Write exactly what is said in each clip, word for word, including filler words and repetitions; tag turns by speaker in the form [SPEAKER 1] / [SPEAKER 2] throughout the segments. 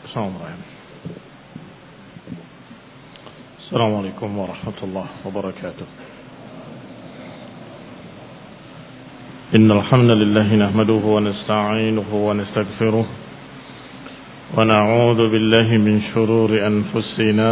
[SPEAKER 1] Assalamualaikum warahmatullahi wabarakatuh. Innal hamdalillah nahmaduhu wa nasta'inuhu wa nastaghfiruh wa na'udzu billahi min shururi anfusina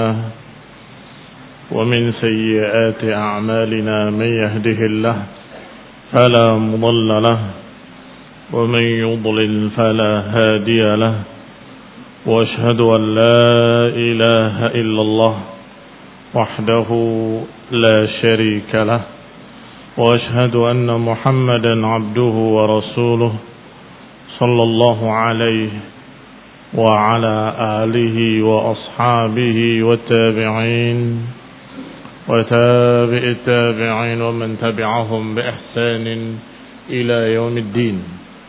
[SPEAKER 1] wa min sayyiati a'malina man yahdihillahu fala mudilla lahu wa man yudlil fala hadiya lahu wa ashhadu an la ilaha illallah wahdahu la syarika lah wa ashhadu anna Muhammadan abduhu wa rasuluh sallallahu alaihi wa ala alihi wa ashabihi wa tabi'in wa tabi'it tabi'in wa man tabi'ahum bi ihsanin ila yaumiddin.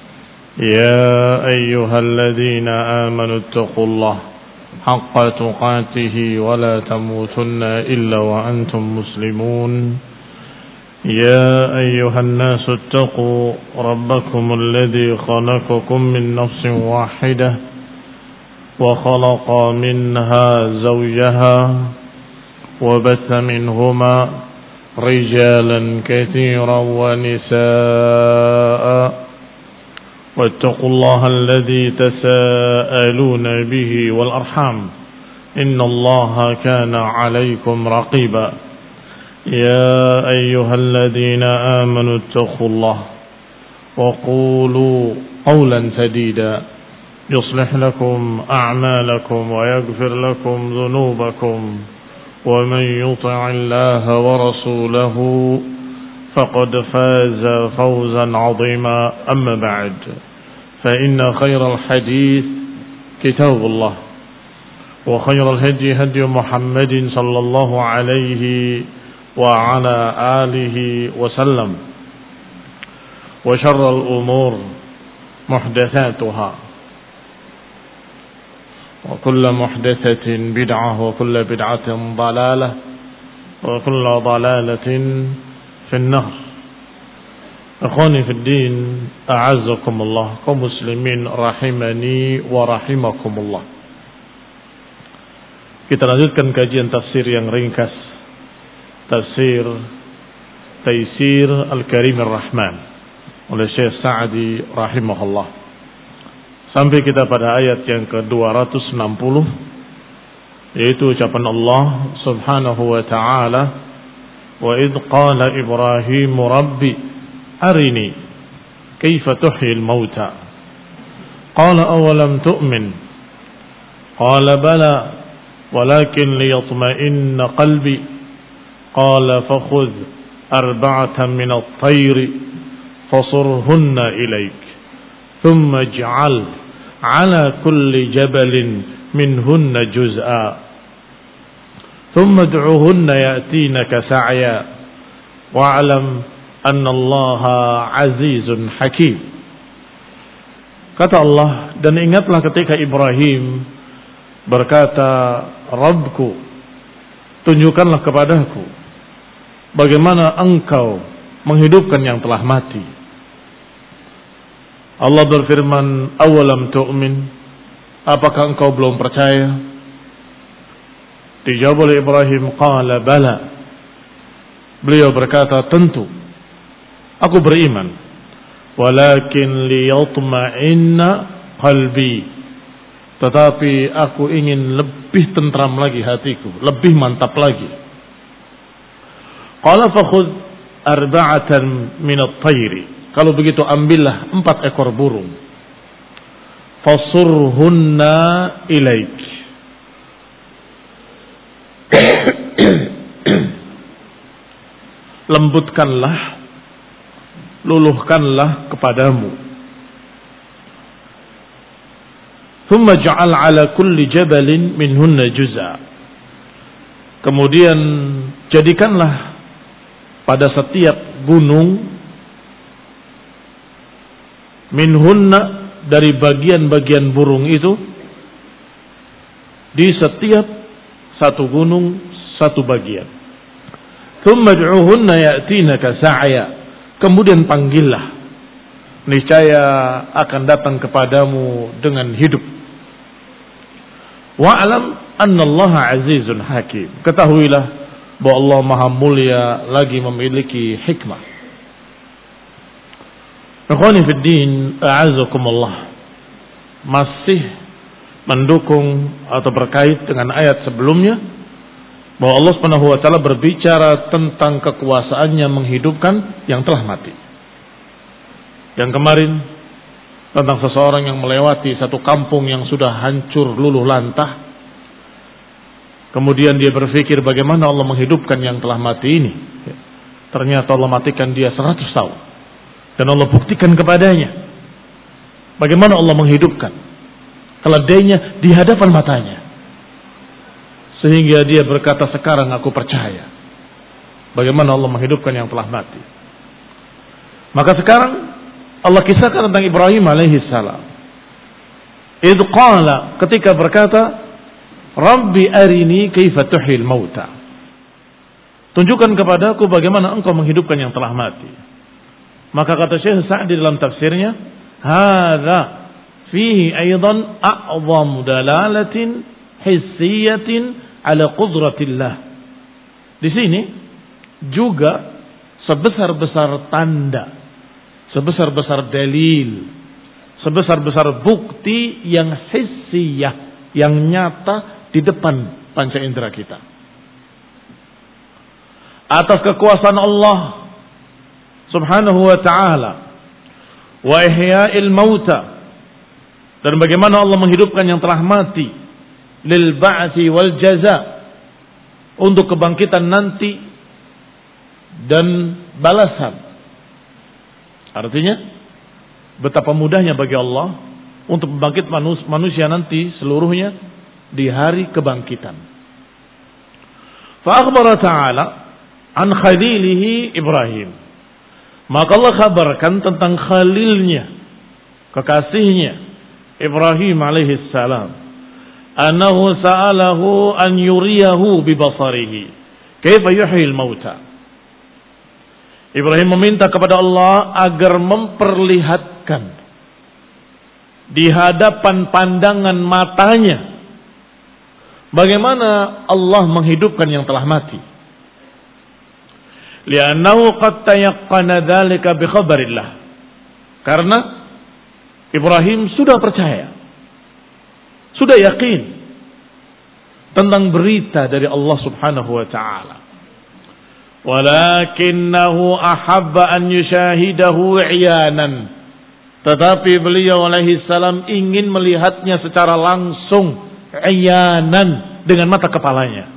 [SPEAKER 1] Ya ayyuhalladzina amanu taqullaha حق تقاته ولا تموتن إلا وأنتم مسلمون يا أيها الناس اتقوا ربكم الذي خلقكم من نفس واحدة وخلق منها زوجها وبث منهما رجالا كثيرا ونساء واتقوا الله الذي تساءلون به والأرحام إن الله كان عليكم رقيبا يا أيها الذين آمنوا اتقوا الله وقولوا قولا سديدا يصلح لكم أعمالكم ويغفر لكم ذنوبكم ومن يطع الله ورسوله فقد فاز فوزا عظيما أما بعد فإن خير الحديث كتاب الله وخير الهدي هدي محمد صلى الله عليه وعلى آله وسلم وشر الأمور محدثاتها وكل محدثة بدعة وكل بدعة ضلالة وكل ضلالة في النار. Akhwani fid din, a'azzakumullah, kaum muslimin rahimani wa rahimakumullah. Kita lanjutkan kajian tafsir yang ringkas, tafsir Taisir Al-Karim Ar-Rahman oleh Syekh Sa'di rahimahullah. Sampai kita pada ayat yang ke dua ratus enam puluh, yaitu ucapan Allah Subhanahu wa ta'ala, wa idh qala Ibrahim rabbi arini kaifa tuhyil mauta qala awalam tu'min qala bala walakin liyatma'inna qalbi qala fakhudh arba'atan min at-tayr fasurhunna ilayk thumma ij'al 'ala kulli jabalin minhunna juz'a thumma ad'uhunna ya'tinaka sa'ya wa'lam anna Allaha azizun hakim. Kata Allah, dan ingatlah ketika Ibrahim berkata, Rabbku, tunjukkanlah kepadaku bagaimana engkau menghidupkan yang telah mati. Allah berfirman, awalam tu'min, apakah engkau belum percaya? Dijawab oleh Ibrahim, qala bala. Beliau berkata, tentu aku beriman, walakin liyatma'inna qalbi, tetapi aku ingin lebih tentram lagi hatiku, lebih mantap lagi. Qala fakhudh arba'atan min at-tayri, kalau begitu ambillah empat ekor burung, fasurhunna ilaik, lembutkanlah, luluhkanlah kepadamu. Thumma ja'al 'ala kulli jabalin minhunna juz'a, kemudian jadikanlah pada setiap gunung minhunna, dari bagian-bagian burung itu, di setiap satu gunung satu bagian. Thumma ad'uhunna ya'tinaka sa'ya, kemudian panggillah, niscaya akan datang kepadamu dengan hidup. Wa'lam anna Allah azizun hakim. Ketahuilah bahwa Allah Maha Mulia lagi memiliki hikmah. Ikhwani fid din, a'azakumullah. Masih mendukung atau berkait dengan ayat sebelumnya bahwa Allah Subhanahu wa taala berbicara tentang kekuasaannya menghidupkan yang telah mati. Yang kemarin tentang seseorang yang melewati satu kampung yang sudah hancur luluh lantah. Kemudian dia berpikir bagaimana Allah menghidupkan yang telah mati ini. Ternyata Allah matikan dia seratus tahun. Dan Allah buktikan kepadanya bagaimana Allah menghidupkan keledainya di hadapan matanya. Sehingga dia berkata, sekarang aku percaya bagaimana Allah menghidupkan yang telah mati. Maka sekarang Allah kisahkan tentang Ibrahim alaihi salam. Idh qala, ketika berkata, Rabbi arini kaifa tuhyil mauta. Tunjukkan kepadaku bagaimana engkau menghidupkan yang telah mati. Maka kata Syekh Sa'di dalam tafsirnya, hadza fihi aidan a'zamu dalalatin hissiyatin ala qudratillah. Di sini juga sebesar-besar tanda, sebesar-besar dalil, sebesar-besar bukti yang hissiyah, yang nyata di depan panca indera kita atas kekuasaan Allah Subhanahu wa ta'ala wa ihya'il mauta, dan bagaimana Allah menghidupkan yang telah mati lil ba'tsi wal jaza, untuk kebangkitan nanti dan balasan. Artinya betapa mudahnya bagi Allah untuk membangkit manusia nanti seluruhnya di hari kebangkitan. Fa akhbara ta'ala an khalilihi Ibrahim. Maka Allah kabarkan tentang khalilnya, kekasihnya Ibrahim alaihi salam, annahu sa'alahu an yuriyahu bi basarihi kaifa yuhyil mauta. Ibrahim meminta kepada Allah agar memperlihatkan di hadapan pandangan matanya bagaimana Allah menghidupkan yang telah mati. Li'annahu qad tayaqqana dzalika bi khabarillah. Karena Ibrahim sudah percaya, sudah yakin tentang berita dari Allah Subhanahu wa taala. Walakinnahu ahabba an yushahidahu 'iyanan. Tetapi beliau alaihi salam ingin melihatnya secara langsung, 'iyanan, dengan mata kepalanya.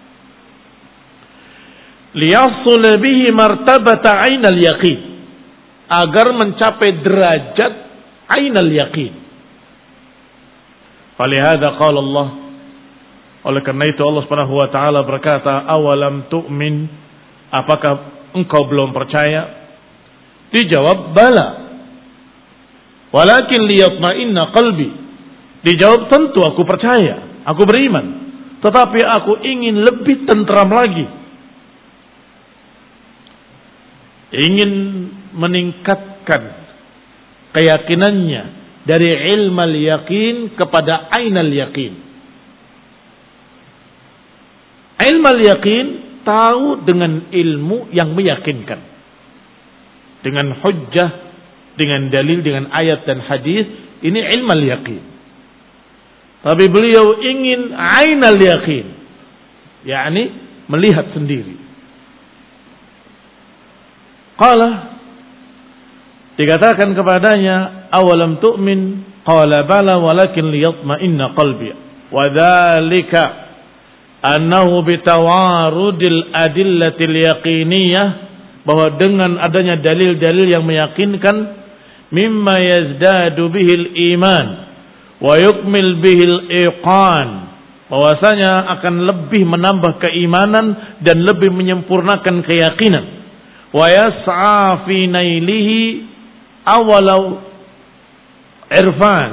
[SPEAKER 1] Liyasul bihi martabata 'ainal yaqin, agar mencapai derajat 'ainal yaqin. Falihada qala Allah, oleh karena itu Allah Subhanahu wa taala berkata, awalam tu'min, apakah engkau belum percaya? Dijawab bala, walakin liyatma'inna qalbi. Dijawab tentu aku percaya, aku beriman, tetapi aku ingin lebih tentram lagi, ingin meningkatkan keyakinannya dari ilmal yaqin kepada ainal yaqin. Ilmal yaqin, tahu dengan ilmu yang meyakinkan, dengan hujjah, dengan dalil, dengan ayat dan hadis. Ini ilmal yaqin. Tapi beliau ingin ainal yaqin, yakni melihat sendiri. Qala, dikatakan kepadanya, awalam tu'min? Qala bala walakin liyatma'inna qalbi. Wa dzalika annahu bitawarudil adillatil yaqiniyah, bahwa dengan adanya dalil-dalil yang meyakinkan, mimma yazdadu bihil iman wa yukmil bihil iqan, bahwasanya akan lebih menambah keimanan dan lebih menyempurnakan keyakinan. Wa yas'a fi nailihi awalau irfan.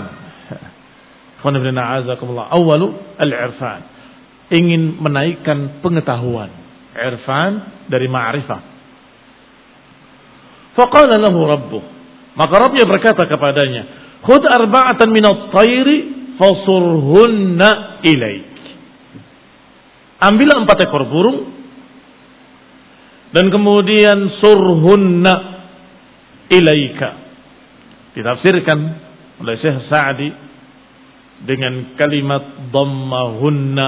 [SPEAKER 1] Awalu al-irfan, ingin menaikkan pengetahuan. Irfan dari ma'rifah. Faqala lahu rabbuh, maka Rabbnya berkata kepadanya, khudh arba'atan minat tayri fasurhunna ilaik. Ambillah empat ekor burung dan kemudian surhunna ilaika. Ditafsirkan oleh Syekh Sa'di dengan kalimat dhammahunna,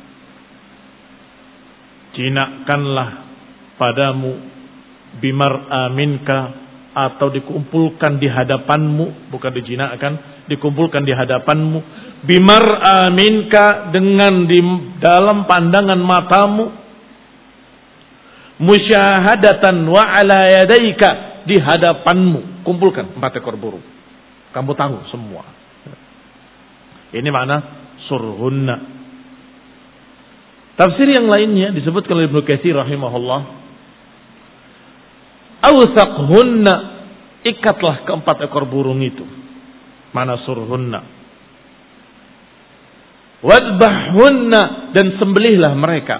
[SPEAKER 1] jinakkanlah padamu, bimar aminka, atau dikumpulkan di hadapanmu, bukan dijinakkan, dikumpulkan di hadapanmu, bimar aminka, dengan di dalam pandangan matamu, musyahadatan wa ala yadaika, di hadapanmu, kumpulkan empat ekor burung, kamu tahu semua. Ini makna surhunna. Tafsir yang lainnya disebutkan oleh Ibnu Katsir rahimahullah, awsaqhunna, ikatlah keempat ekor burung itu, mana surhunna. Wadbahhunna, dan sembelihlah mereka.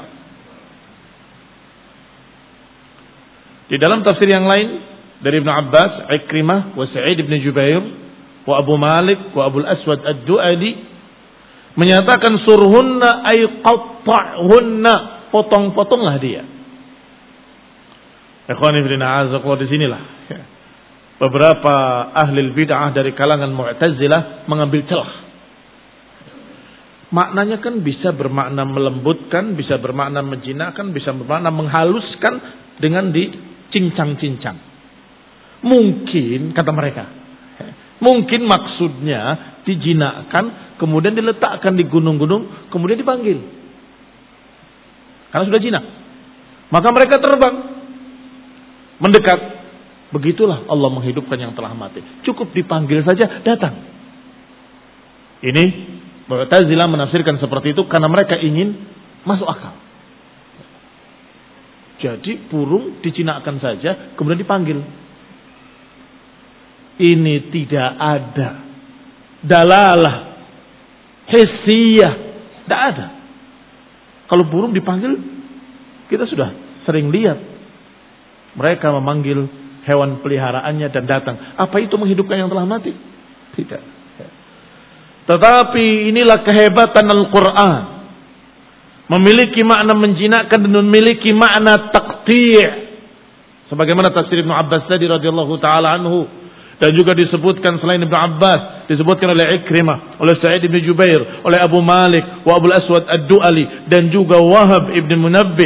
[SPEAKER 1] Di dalam tafsir yang lain dari Ibnu Abbas, Ikrimah, wa Sa'id bin Jubair, wa Abu Malik, wa Abu Al-Aswad Ad-Du'ali menyatakan surhunna ay qatta'hunna, potong-potonglah dia. Ikhwani fillah, azaqullah, di sinilah beberapa ahli bid'ah dari kalangan Mu'tazilah mengambil celah. Maknanya kan bisa bermakna melembutkan, bisa bermakna menjinakkan, bisa bermakna menghaluskan dengan dicincang-cincang. Mungkin, kata mereka, mungkin maksudnya dijinakkan, kemudian diletakkan di gunung-gunung, kemudian dipanggil. Karena sudah jinak. Maka mereka terbang, mendekat. Begitulah Allah menghidupkan yang telah mati. Cukup dipanggil saja, datang. Ini Mu'tazilah menafsirkan seperti itu karena mereka ingin masuk akal. Jadi burung dijinakkan saja, kemudian dipanggil. Ini tidak ada dalalah hissiyah, tidak ada. Kalau burung dipanggil, kita sudah sering lihat mereka memanggil hewan peliharaannya dan datang. Apa itu menghidupkan yang telah mati? Tidak. Tetapi inilah kehebatan Al-Quran, memiliki makna menjinakkan dan memiliki makna taqti'. Sebagaimana tafsir Ibnu Abbas tadi radhiyallahu taala anhu, dan juga disebutkan selain Ibnu Abbas, disebutkan oleh Ikrimah, oleh Sa'id bin Jubair, oleh Abu Malik, wa Abu Al-Aswad Ad-Du'ali, dan juga Wahab ibn Munabbih,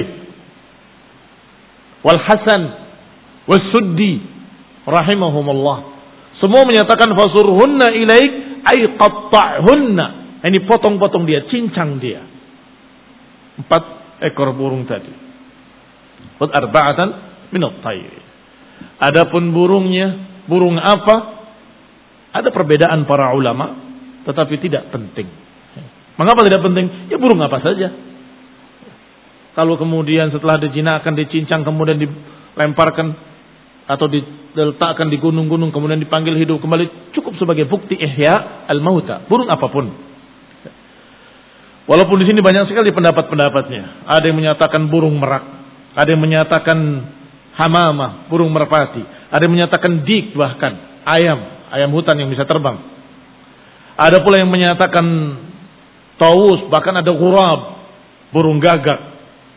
[SPEAKER 1] wal Hasan, was Suddi, rahimahumullah. Semua menyatakan fasurhunna ilaik ay qatta'hunna. Ini potong-potong dia, cincang dia. Empat ekor burung tadi. Wa arba'atan min at-tayr. Adapun burungnya, burung apa? Ada perbedaan para ulama, tetapi tidak penting. Mengapa tidak penting? Ya burung apa saja. Kalau kemudian setelah dijinakkan, dicincang, kemudian dilemparkan atau diletakkan di gunung-gunung, kemudian dipanggil hidup kembali, cukup sebagai bukti ihya al-mauta. Burung apapun. Walaupun di sini banyak sekali pendapat-pendapatnya. Ada yang menyatakan burung merak, ada yang menyatakan hamamah, burung merpati, ada yang menyatakan dik, bahkan ayam, ayam hutan yang bisa terbang. Ada pula yang menyatakan taus, bahkan ada ghurab, burung gagak.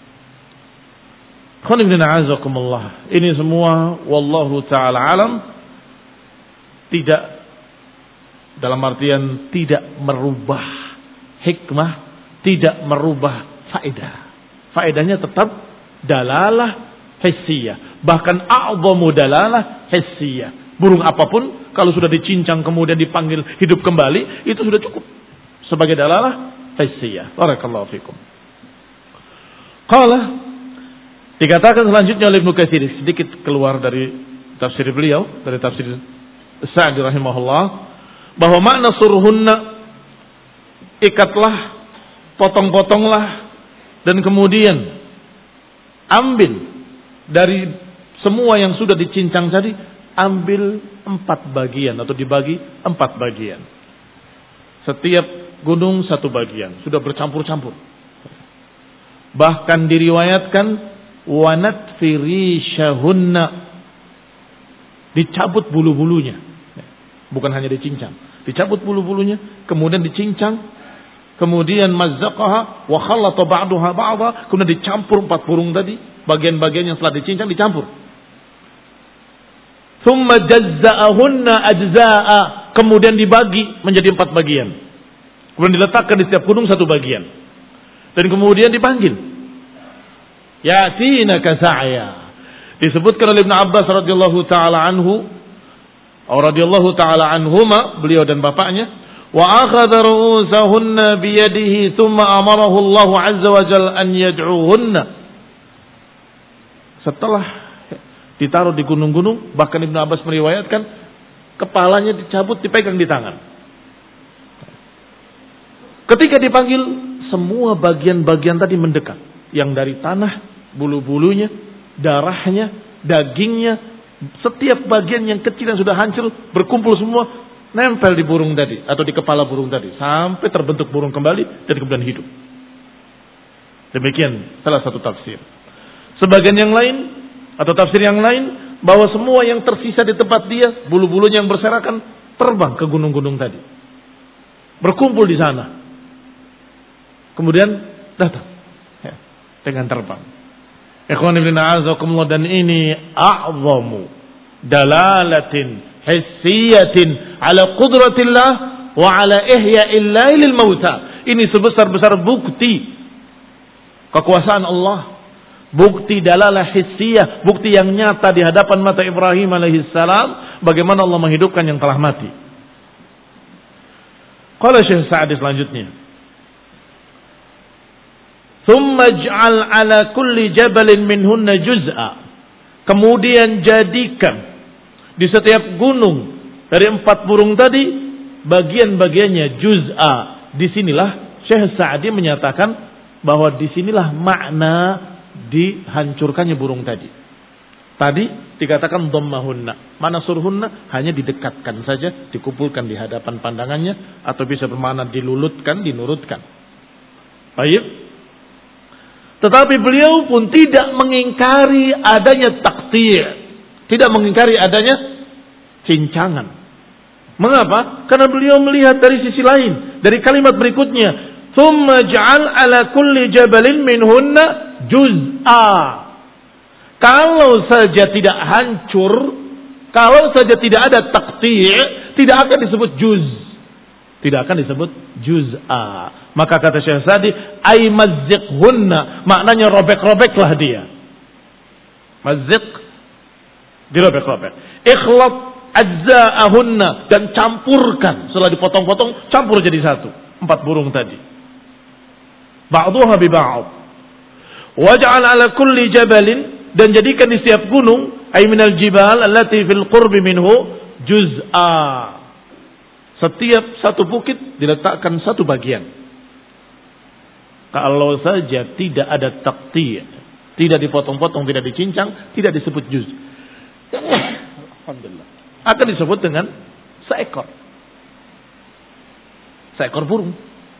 [SPEAKER 1] Ini semua wallahu ta'ala alam, tidak dalam artian tidak merubah hikmah, tidak merubah faedah. Faedahnya tetap dalalah hissiyah, bahkan a'zamu dalalah hissiyah. Burung apapun kalau sudah dicincang kemudian dipanggil hidup kembali, itu sudah cukup sebagai dalalah hissiyah. Barakallahu fikum. Qala, dikatakan selanjutnya oleh Ibnu Katsir, sedikit keluar dari tafsir beliau, dari tafsir Sa'di rahimahullah, bahwa makna surhunna, ikatlah, potong-potonglah, dan kemudian ambil dari semua yang sudah dicincang tadi, ambil empat bagian atau dibagi empat bagian. Setiap gunung satu bagian, sudah bercampur-campur. Bahkan diriwayatkan wanat firishahunna, dicabut bulu-bulunya, bukan hanya dicincang, Dicabut bulu-bulunya, kemudian dicincang, kemudian mazzaqaha wa khallata ba'daha ba'dha, kemudian dicampur empat burung tadi, bagian-bagian yang setelah dicincang dicampur. Thumma jazza'ahunna ajza'a, kemudian dibagi menjadi empat bagian. Kemudian diletakkan di setiap gunung satu bagian. Dan kemudian dipanggil. Ya'tinaka sa'ya. Disebutkan oleh Ibnu Abbas radhiyallahu taala anhu, atau radhiyallahu taala anhuma, beliau dan bapaknya, wa akhadha ru'usahunna bi yadihi thumma amarahu Allah azza wa jalla an yad'uhunna. Setelah ditaruh di gunung-gunung, bahkan Ibnu Abbas meriwayatkan kepalanya dicabut, dipegang di tangan. Ketika dipanggil, semua bagian-bagian tadi mendekat. Yang dari tanah, bulu-bulunya, darahnya, dagingnya, setiap bagian yang kecil yang sudah hancur berkumpul semua, nempel di burung tadi atau di kepala burung tadi sampai terbentuk burung kembali dan kemudian hidup. Demikian salah satu tafsir. Sebagian yang lain atau tafsir yang lain bahwa semua yang tersisa di tempat dia, bulu-bulunya yang berserakan, terbang ke gunung-gunung tadi, berkumpul di sana, kemudian datang ya, dengan terbang. Ikhwan ibn a'azakumullah, dan ini a'zamu dalalatin hissiyatin ala qudratillah wa ala ihya'illah lil mauta. Ini sebesar-besar bukti kekuasaan Allah, bukti dalalah hissiyah, bukti yang nyata di hadapan mata Ibrahim alaihissalam bagaimana Allah menghidupkan yang telah mati. Qala Syekh Sa'di selanjutnya, thumma ij'al ala kulli jabalin minhunna juz'a. Kemudian jadikan di setiap gunung dari empat burung tadi bagian-bagiannya juz'a. Disinilah Syekh Sa'di menyatakan bahwa disinilah makna dihancurkannya burung tadi. Tadi dikatakan dhammahunna, mana surhunna, hanya didekatkan saja, dikumpulkan di hadapan pandangannya, atau bisa bermakna dilulutkan, dinurutkan. Baik. Tetapi beliau pun tidak mengingkari adanya taktir, tidak mengingkari adanya cincangan. Mengapa? Karena beliau melihat dari sisi lain, dari kalimat berikutnya, thumma ja'al ala kulli jabalin minhunna juz'a. Kalau saja tidak hancur, kalau saja tidak ada taktir, tidak akan disebut juz, tidak akan disebut juz'a. Maka kata Syekh Sa'di, ay mazziqhunna, maknanya robek-robeklah dia. Mazziq, dirobek-robek. Ikhlat ajza'ahunna, dan campurkan, setelah dipotong-potong campur jadi satu, empat burung tadi. Ba'duha bi ba'd. Waj'al ala kulli jabalin, dan jadikan di setiap gunung, ay minal jibal allati fil qurbi minhu juz'a. Setiap satu bukit diletakkan satu bagian. Kalau saja tidak ada taktir, tidak dipotong-potong, tidak dicincang, tidak disebut juz. Alhamdulillah. Akan disebut dengan seekor. Seekor burung.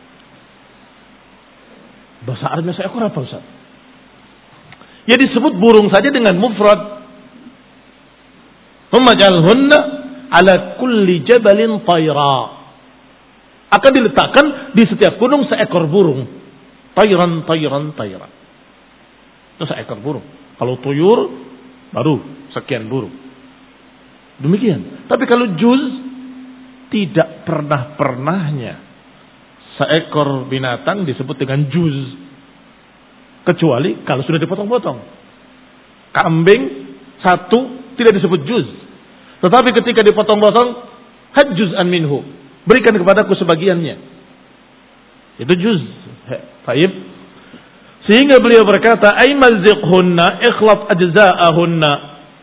[SPEAKER 1] Bahasa Arabnya seekor apa, Ustaz? Ya disebut burung saja dengan mufrad. Hummajalhunna ala kulli jabalin tayra. Akan diletakkan di setiap gunung seekor burung. Tayran, tayran, tayran. Itu seekor burung. Kalau tuyur, baru sekian burung. Demikian. Tapi kalau juz, tidak pernah-pernahnya seekor binatang disebut dengan juz. Kecuali kalau sudah dipotong-potong. Kambing satu tidak disebut juz. Tetapi ketika dipotong-potong, hajjuz'an minhu, berikan kepadaku sebagiannya. Itu juz. Baik. Sehingga beliau berkata, ay mazziqhunna ikhlat ajza'ahunna.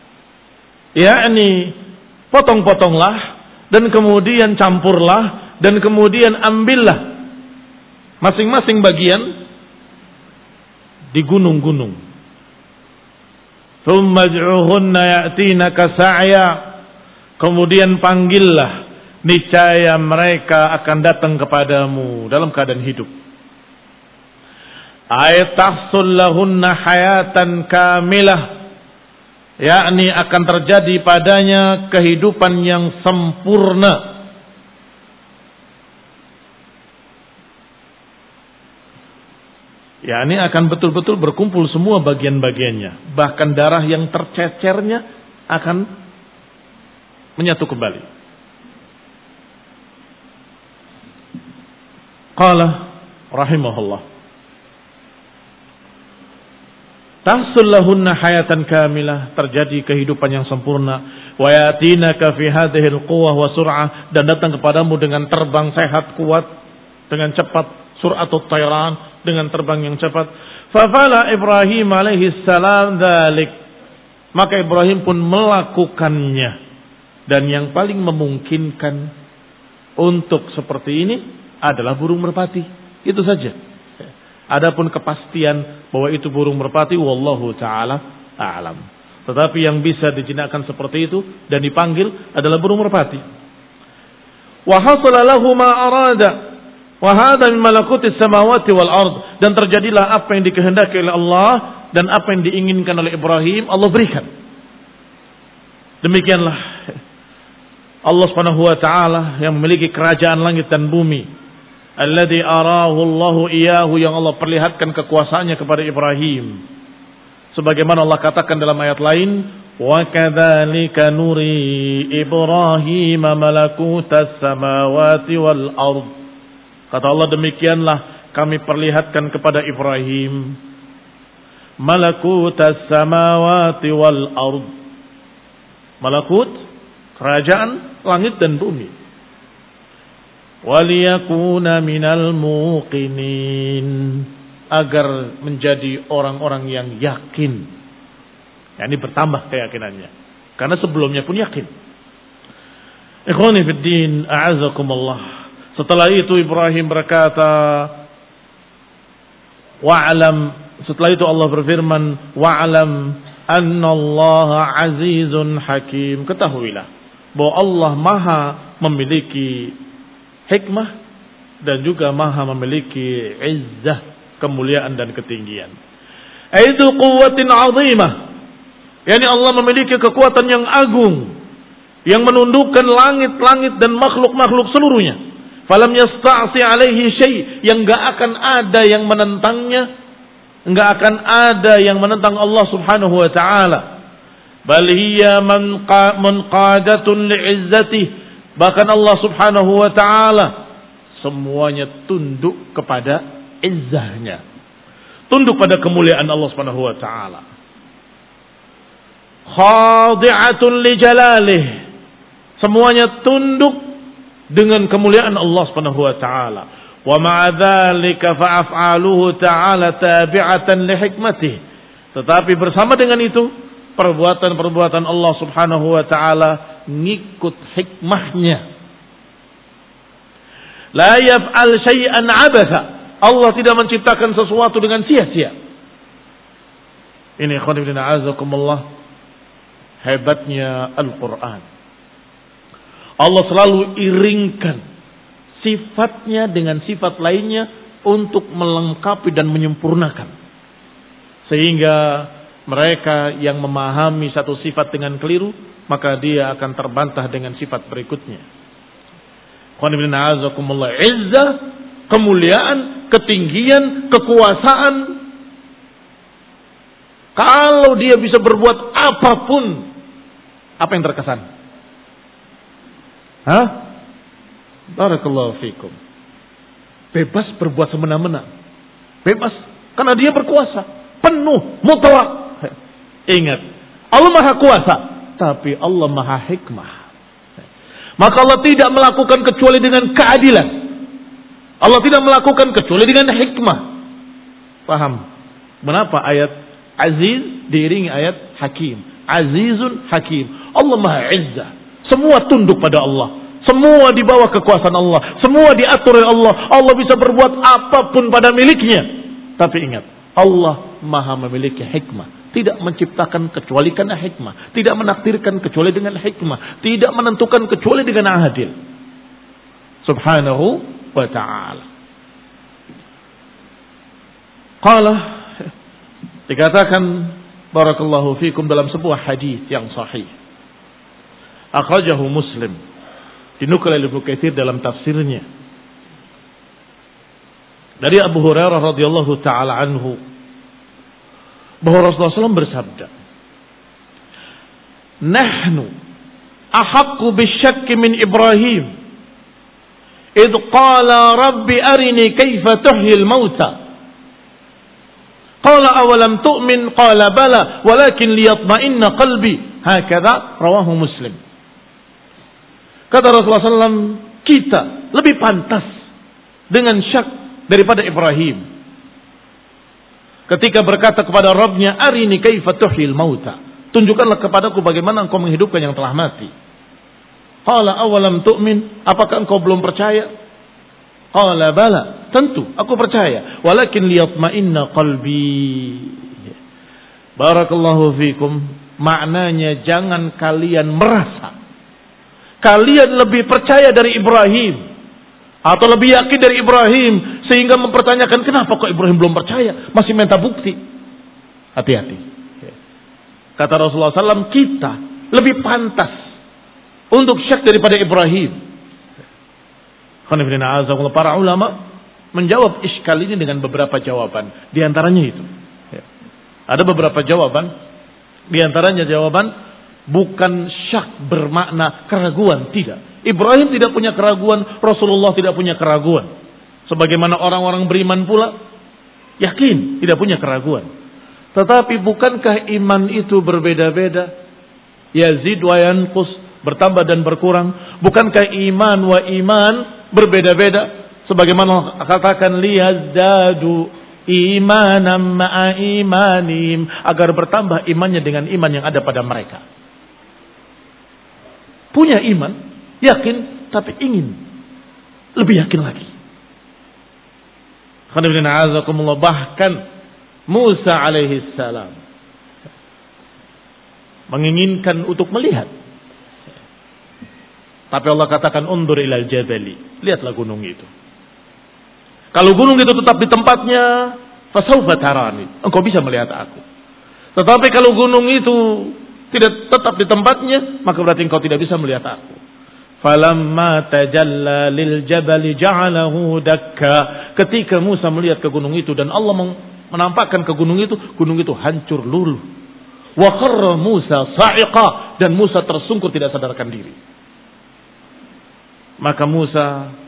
[SPEAKER 1] yakni potong-potonglah dan kemudian campurlah dan kemudian ambillah masing-masing bagian di gunung-gunung. Thumma ad'uhunna ya'tinaka sa'ya. Kemudian panggillah, niscaya mereka akan datang kepadamu dalam keadaan hidup. Ay tahsul lahunna hayatan kamilah, yakni akan terjadi padanya kehidupan yang sempurna. Ya, ini akan betul-betul berkumpul semua bagian-bagiannya. Bahkan darah yang tercecernya akan menyatu kembali. Qala rahimahullah. Tahsul lahunna hayatan kamilah, terjadi kehidupan yang sempurna. Wa yatinaka fi hadhihi al-quwwah wa sur'ah, dan datang kepadamu dengan terbang sehat kuat, dengan cepat, sur'atut tayran, dengan terbang yang cepat. Fafala Ibrahim alaihi salam dzalik, maka Ibrahim pun melakukannya, dan yang paling memungkinkan untuk seperti ini adalah burung merpati. Itu saja. Adapun kepastian bahwa itu burung merpati, wallahu taala a'lam. Tetapi yang bisa dijinakkan seperti itu dan dipanggil adalah burung merpati. Wa hasala lahu ma arada wa hadha min malakutis samawati wal ard, dan terjadilah apa yang dikehendaki oleh Allah dan apa yang diinginkan oleh Ibrahim, Allah berikan. Demikianlah Allah Subhanahu wa taala yang memiliki kerajaan langit dan bumi. Alladzi arahu Allahu iyyahu, yang Allah perlihatkan kekuasaannya kepada Ibrahim. Sebagaimana Allah katakan dalam ayat lain, wa kadzalika nuri Ibrahim malakutas samawati wal ard. Kata Allah, demikianlah kami perlihatkan kepada Ibrahim malakutas samawati wal ard. Malakut, kerajaan langit dan bumi. Waliyakuna minal muqinin, agar menjadi orang-orang yang yakin. Ya, ini bertambah keyakinannya, karena sebelumnya pun yakin. Ikhwani fid din, a'azakumullah. Setelah itu Ibrahim berkata, wa'alam, setelah itu Allah berfirman, wa'alam annallaha azizun hakim. Ketahuilah bahwa Allah Maha memiliki hikmah dan juga Maha memiliki izzah, kemuliaan dan ketinggian. Aidu quwwatin 'azimah, yakni Allah memiliki kekuatan yang agung yang menundukkan langit-langit dan makhluk-makhluk seluruhnya. Falam yasta'si alaihi syai', yang enggak akan ada yang menentangnya, enggak akan ada yang menentang Allah Subhanahu wa taala. Bal hiya munqadatun li'izzatihi, bahkan Allah Subhanahu wa ta'ala semuanya tunduk kepada izzahnya, tunduk pada kemuliaan Allah Subhanahu wa ta'ala. Khadi'atun li jalalih, semuanya tunduk dengan kemuliaan Allah Subhanahu wa ta'ala. Wa ma'a dzalika fa af'aluhu ta'ala tabi'atan li hikmatih, tetapi bersama dengan itu perbuatan-perbuatan Allah Subhanahu wa ta'ala ngikut hikmahnya. La yaf'al syai'an 'abatha, Allah tidak menciptakan sesuatu dengan sia-sia. Ini ikhwan fillah a'azakumullah, hebatnya Al-Qur'an. Allah selalu iringkan sifatnya dengan sifat lainnya untuk melengkapi dan menyempurnakan, sehingga mereka yang memahami satu sifat dengan keliru, maka dia akan terbantah dengan sifat berikutnya. Izzah, kemuliaan, ketinggian, kekuasaan. Kalau dia bisa berbuat apapun, apa yang terkesan? Hah? Barakallahu fikum. Bebas berbuat semena-mena. Bebas karena dia berkuasa penuh, mutlak. Ingat, Allah Maha Kuasa, tapi Allah Maha Hikmah. Maka Allah tidak melakukan kecuali dengan keadilan. Allah tidak melakukan kecuali dengan hikmah. Paham? Kenapa ayat Aziz diiringi ayat Hakim? Azizun Hakim. Allah Maha Izzah. Semua tunduk pada Allah. Semua di bawah kekuasaan Allah. Semua diatur oleh Allah. Allah bisa berbuat apapun pada miliknya. Tapi ingat, Allah Maha memiliki hikmah. Tidak menciptakan kecuali karena hikmah. Tidak menakdirkan kecuali dengan hikmah. Tidak menentukan kecuali dengan adil. Subhanahu wa ta'ala. Qala, dikatakan barakallahu fikum dalam sebuah hadis yang sahih. Akhrajahu Muslim. Dinukil oleh Ibnu Katsir dalam tafsirnya. dari Abu Hurairah radhiyallahu taala anhu bahwa Rasulullah shallallahu alaihi wasallam bersabda, "Nahnu ahaqqu bisyakki min Ibrahim idh qala rabbi arini kaifa tuhyil mauta." Qala awalam tu'min qala bala walakin liyatma'inna qalbi. Hakadha rawahu Muslim. Kata Rasulullah shallallahu alaihi wasallam, kita lebih pantas dengan syak daripada Ibrahim ketika berkata kepada Rabbnya, arini kaifa tuhyil mauta, tunjukkanlah kepadaku bagaimana engkau menghidupkan yang telah mati. Qala awalam tu'min, apakah engkau belum percaya? Qala bala, tentu aku percaya, walakin liyatma'inna qalbi. Barakallahu fikum. Maknanya jangan kalian merasa kalian lebih percaya dari Ibrahim atau lebih yakin dari Ibrahim sehingga mempertanyakan kenapa kok Ibrahim belum percaya, masih minta bukti. Hati-hati. Kata Rasulullah shallallahu alaihi wasallam, kita lebih pantas untuk syak daripada Ibrahim. Para ulama menjawab iskal ini dengan beberapa jawaban. Di antaranya itu. Ada beberapa jawaban. Di antaranya jawaban bukan syak bermakna keraguan. Tidak. Ibrahim tidak punya keraguan. Rasulullah tidak punya keraguan. Sebagaimana orang-orang beriman pula yakin tidak punya keraguan. Tetapi bukankah iman itu berbeda-beda? Yazid wa yanqus, bertambah dan berkurang. Bukankah iman wa iman berbeda-beda? Sebagaimana katakan liyazdadu imanan ma'a imanim, agar bertambah imannya dengan iman yang ada pada mereka. Punya iman, yakin, tapi ingin lebih yakin lagi. Bahkan Musa alaihi salam menginginkan untuk melihat, tapi Allah katakan undur ilal jabali, lihatlah gunung itu. Kalau gunung itu tetap di tempatnya, fasawfa tarani, engkau bisa melihat aku. Tetapi kalau gunung itu tidak tetap di tempatnya, maka berarti engkau tidak bisa melihat aku. Falamma tajalla lil jabali ja'alahu dakka. Ketika Musa melihat ke gunung itu dan Allah menampakkan ke gunung itu, gunung itu hancur luluh. Wa kharra Musa sa'iqa, dan Musa tersungkur tidak sadarkan diri. Maka Musa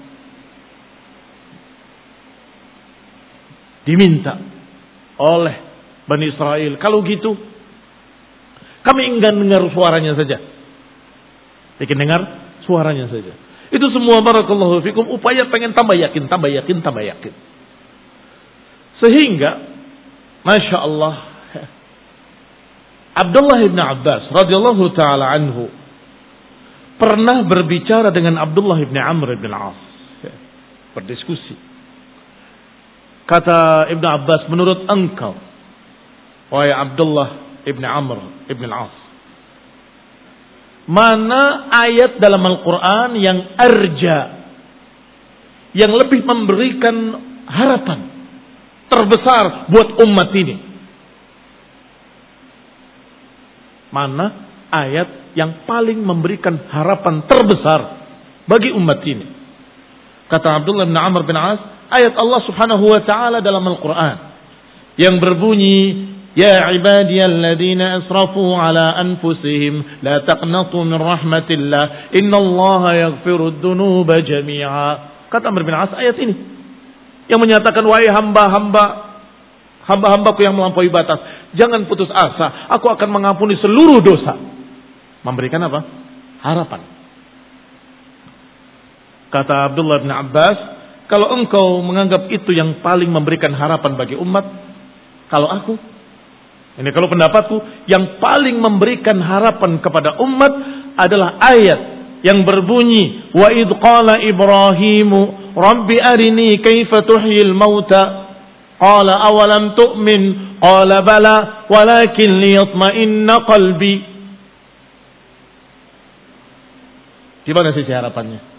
[SPEAKER 1] diminta oleh Bani Israel, kalau gitu kami ingin dengar suaranya saja. Bikin dengar suaranya saja. Itu semua barakallahu fikum upaya pengen tambah yakin, tambah yakin, tambah yakin. Sehingga Masya Allah, Abdullah bin Abbas radhiyallahu taala anhu pernah berbicara dengan Abdullah bin Amr bin Al-As, berdiskusi. Kata Ibn Abbas, menurut engkau, wahai Abdullah ibn Amr ibn Al-As, mana ayat dalam Al-Quran yang arja, yang lebih memberikan harapan terbesar buat umat ini? Mana ayat yang paling memberikan harapan terbesar bagi umat ini? Kata Abdullah bin Amr bin As, ayat Allah subhanahu wa ta'ala dalam Al-Quran yang berbunyi, ya ibadiyalladzina asrafu ala anfusihim la taqnatu min rahmatillah innallaha yaghfirud dunuba jami'a. Kata Amr bin As, ayat ini yang menyatakan, wahai hamba-hamba hamba-hambaku yang melampaui batas, jangan putus asa, aku akan mengampuni seluruh dosa. Memberikan apa? Harapan. Kata Abdullah bin Abbas, kalau engkau menganggap itu yang paling memberikan harapan bagi umat, kalau aku, ini kalau pendapatku, yang paling memberikan harapan kepada umat adalah ayat yang berbunyi, wa idh qala Ibrahimu rabbi arini kaifa tuhyil mauta qala awalam tu'min qala bala walakin liyatma'inna qalbi. Di mana sisi harapannya?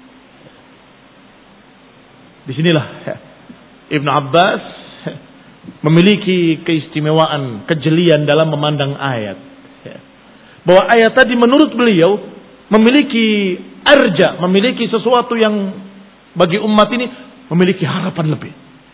[SPEAKER 1] Disinilah Ibn Abbas memiliki keistimewaan, kejelian dalam memandang ayat. Bahwa ayat tadi menurut beliau memiliki arja, memiliki sesuatu yang bagi umat ini memiliki harapan lebih.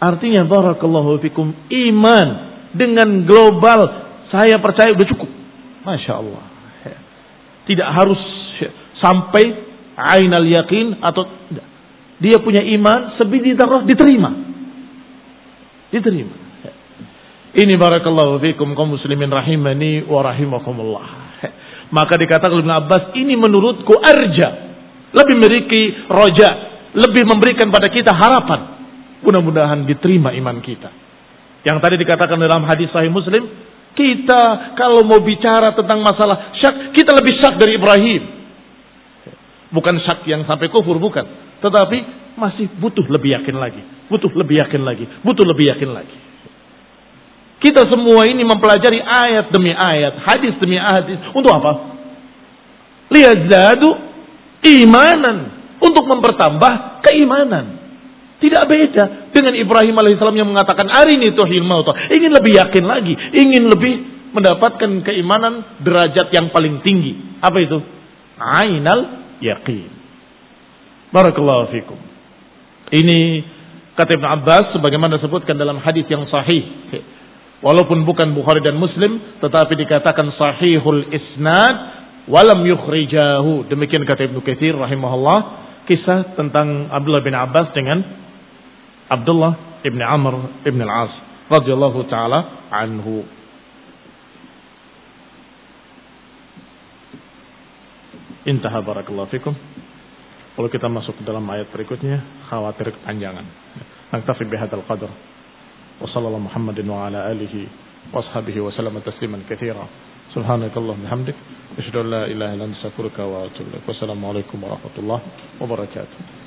[SPEAKER 1] Artinya barakallahu fikum, iman dengan global saya percaya udah cukup. Masya Allah. Tidak harus sampai ainal yakin atau dia punya iman sebiditarah diterima. Diterima. Ini barakallahu fikum kaum muslimin rahimani wa rahimakumullah. Maka dikatakan Ibnu Abbas, ini menurutku arja, lebih memiliki roja, lebih memberikan pada kita harapan. Mudah-mudahan diterima iman kita. Yang tadi dikatakan dalam hadis Sahih Muslim, kita kalau mau bicara tentang masalah syak, kita lebih syak dari Ibrahim. Bukan syak yang sampai kufur, bukan. Tetapi masih butuh lebih yakin lagi. Butuh lebih yakin lagi. Butuh lebih yakin lagi. Kita semua ini mempelajari ayat demi ayat, hadis demi hadis. Untuk apa? Liyazdadu imanan. Untuk mempertambah keimanan. Tidak beda dengan Ibrahim alaihissalam yang mengatakan arini tuhil mauta. Ingin lebih yakin lagi. Ingin lebih mendapatkan keimanan derajat yang paling tinggi. Apa itu? Ainal yaqin. Barakallahu fikum. Ini kata Ibn Abbas sebagaimana disebutkan dalam hadis yang sahih. Walaupun bukan Bukhari dan Muslim, tetapi dikatakan sahihul isnad walam yukhrijahu. Demikian kata Ibnu Katsir rahimahullah, kisah tentang Abdullah bin Abbas dengan Abdullah ibn Amr ibn al-As radhiyallahu taala anhu. Intaha barakallahu fikum. Kalau kita masuk ke dalam ayat berikutnya, khawatir kepanjangan. Naktafi bihadzal qadar. Wa sallallahu Muhammadin wa ala alihi wa ashabihi wa sallama tasliman katsira. Subhanakallahumma bihamdik, asyhadu an la ilaha illa anta astaghfiruka wa atubu ilaik. Wassalamu alaikum warahmatullahi wabarakatuh.